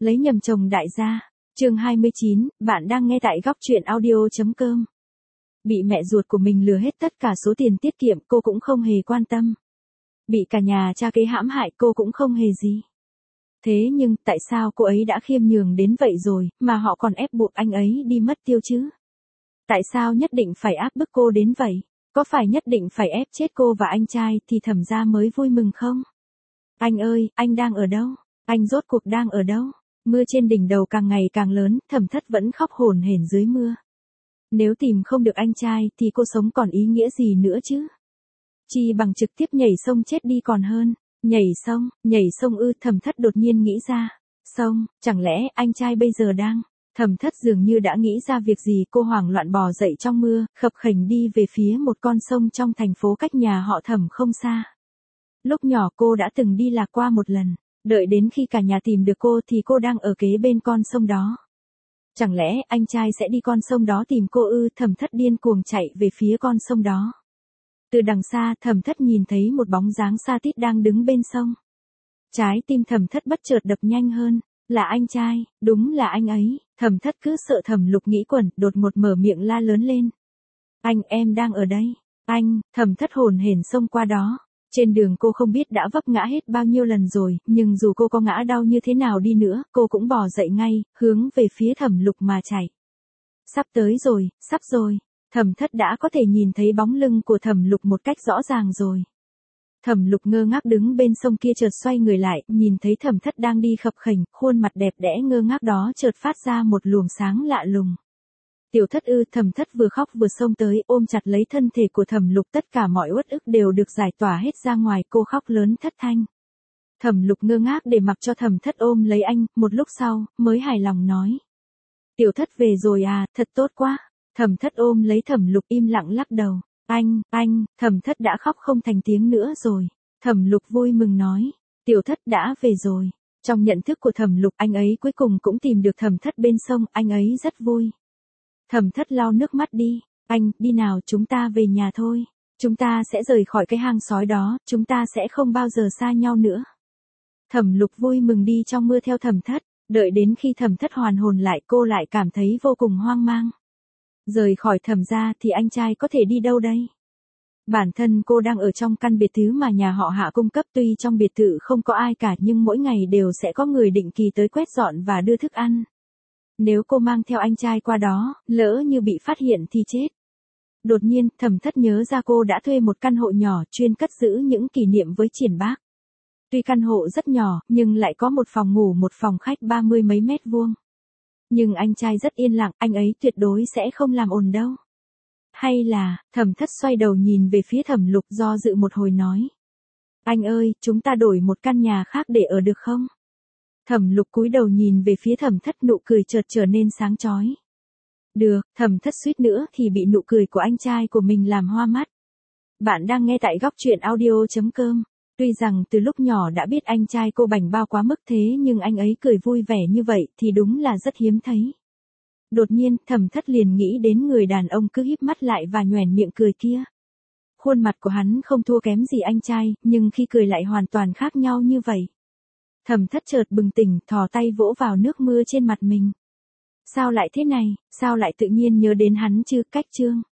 Lấy nhầm chồng đại gia. Chương 29, bạn đang nghe tại góc truyện audio.com. Bị mẹ ruột của mình lừa hết tất cả số tiền tiết kiệm, cô cũng không hề quan tâm. Bị cả nhà cha kế hãm hại, cô cũng không hề gì. Thế nhưng, tại sao cô ấy đã khiêm nhường đến vậy rồi, mà họ còn ép buộc anh ấy đi mất tiêu chứ? Tại sao nhất định phải áp bức cô đến vậy? Có phải nhất định phải ép chết cô và anh trai thì Thẩm gia mới vui mừng không? Anh ơi, anh đang ở đâu? Anh rốt cuộc đang ở đâu? Mưa trên đỉnh đầu càng ngày càng lớn, Thẩm Thất vẫn khóc hổn hển dưới mưa. Nếu tìm không được anh trai thì cô sống còn ý nghĩa gì nữa chứ? Chi bằng trực tiếp nhảy sông chết đi còn hơn. Nhảy sông ư? Thẩm Thất đột nhiên nghĩ ra. Sông, chẳng lẽ anh trai bây giờ đang... Thẩm Thất dường như đã nghĩ ra việc gì, cô hoảng loạn bò dậy trong mưa, khập khểnh đi về phía một con sông trong thành phố cách nhà họ Thẩm không xa. Lúc nhỏ cô đã từng đi lạc qua một lần, đợi đến khi cả nhà tìm được cô thì cô đang ở kế bên con sông đó. Chẳng lẽ anh trai sẽ đi con sông đó tìm cô ư? Thẩm Thất điên cuồng chạy về phía con sông đó. Từ đằng xa, Thẩm Thất nhìn thấy một bóng dáng xa tít đang đứng bên sông. Trái tim Thẩm Thất bất chợt đập nhanh hơn. Là anh trai, đúng là anh ấy. Thẩm Thất cứ sợ Thẩm Lục nghĩ quẩn, đột ngột mở miệng la lớn lên. Anh, em đang ở đây. Anh, Thẩm Thất hồn hển xông qua đó. Trên đường cô không biết đã vấp ngã hết bao nhiêu lần rồi, nhưng dù cô có ngã đau như thế nào đi nữa, cô cũng bò dậy ngay, hướng về phía Thẩm Lục mà chạy. Sắp tới rồi, sắp rồi. Thẩm Thất đã có thể nhìn thấy bóng lưng của Thẩm Lục một cách rõ ràng rồi. Thẩm Lục ngơ ngác đứng bên sông kia chợt xoay người lại, nhìn thấy Thẩm Thất đang đi khập khểnh, khuôn mặt đẹp đẽ ngơ ngác đó chợt phát ra một luồng sáng lạ lùng. Tiểu Thất ư? Thẩm Thất vừa khóc vừa xông tới, ôm chặt lấy thân thể của Thẩm Lục, tất cả mọi uất ức đều được giải tỏa hết ra ngoài, cô khóc lớn thất thanh. Thẩm Lục ngơ ngác để mặc cho Thẩm Thất ôm lấy anh, một lúc sau, mới hài lòng nói. Tiểu Thất về rồi à, thật tốt quá. Thẩm Thất ôm lấy Thẩm Lục im lặng lắc đầu. Anh, Thẩm Thất đã khóc không thành tiếng nữa rồi. Thẩm Lục vui mừng nói. Tiểu Thất đã về rồi. Trong nhận thức của Thẩm Lục, anh ấy cuối cùng cũng tìm được Thẩm Thất bên sông, anh ấy rất vui. Thẩm Thất lau nước mắt đi. Anh, đi nào, chúng ta về nhà thôi. Chúng ta sẽ rời khỏi cái hang sói đó, chúng ta sẽ không bao giờ xa nhau nữa. Thẩm Lục vui mừng đi trong mưa theo Thẩm Thất, đợi đến khi Thẩm Thất hoàn hồn lại cô lại cảm thấy vô cùng hoang mang. Rời khỏi Thẩm gia thì anh trai có thể đi đâu đây? Bản thân cô đang ở trong căn biệt thự mà nhà họ Hạ cung cấp, tuy trong biệt thự không có ai cả nhưng mỗi ngày đều sẽ có người định kỳ tới quét dọn và đưa thức ăn. Nếu cô mang theo anh trai qua đó, lỡ như bị phát hiện thì chết. Đột nhiên, Thẩm Thất nhớ ra cô đã thuê một căn hộ nhỏ chuyên cất giữ những kỷ niệm với Triển Bác. Tuy căn hộ rất nhỏ, nhưng lại có một phòng ngủ một phòng khách 30 mấy mét vuông. Nhưng anh trai rất yên lặng, anh ấy tuyệt đối sẽ không làm ồn đâu. Hay là, Thẩm Thất xoay đầu nhìn về phía Thẩm Lục do dự một hồi nói. Anh ơi, chúng ta đổi một căn nhà khác để ở được không? Thẩm Lục cúi đầu nhìn về phía Thẩm Thất, nụ cười chợt trở nên sáng chói. Được, Thẩm Thất suýt nữa thì bị nụ cười của anh trai của mình làm hoa mắt. Bạn đang nghe tại góc truyện audio.com. Tuy rằng từ lúc nhỏ đã biết anh trai cô bảnh bao quá mức thế nhưng anh ấy cười vui vẻ như vậy thì đúng là rất hiếm thấy. Đột nhiên, Thẩm Thất liền nghĩ đến người đàn ông cứ híp mắt lại và nhoẻn miệng cười kia. Khuôn mặt của hắn không thua kém gì anh trai, nhưng khi cười lại hoàn toàn khác nhau như vậy. Thẩm Thất chợt bừng tỉnh, thò tay vỗ vào nước mưa trên mặt mình. Sao lại thế này, sao lại tự nhiên nhớ đến hắn chứ? Cách chương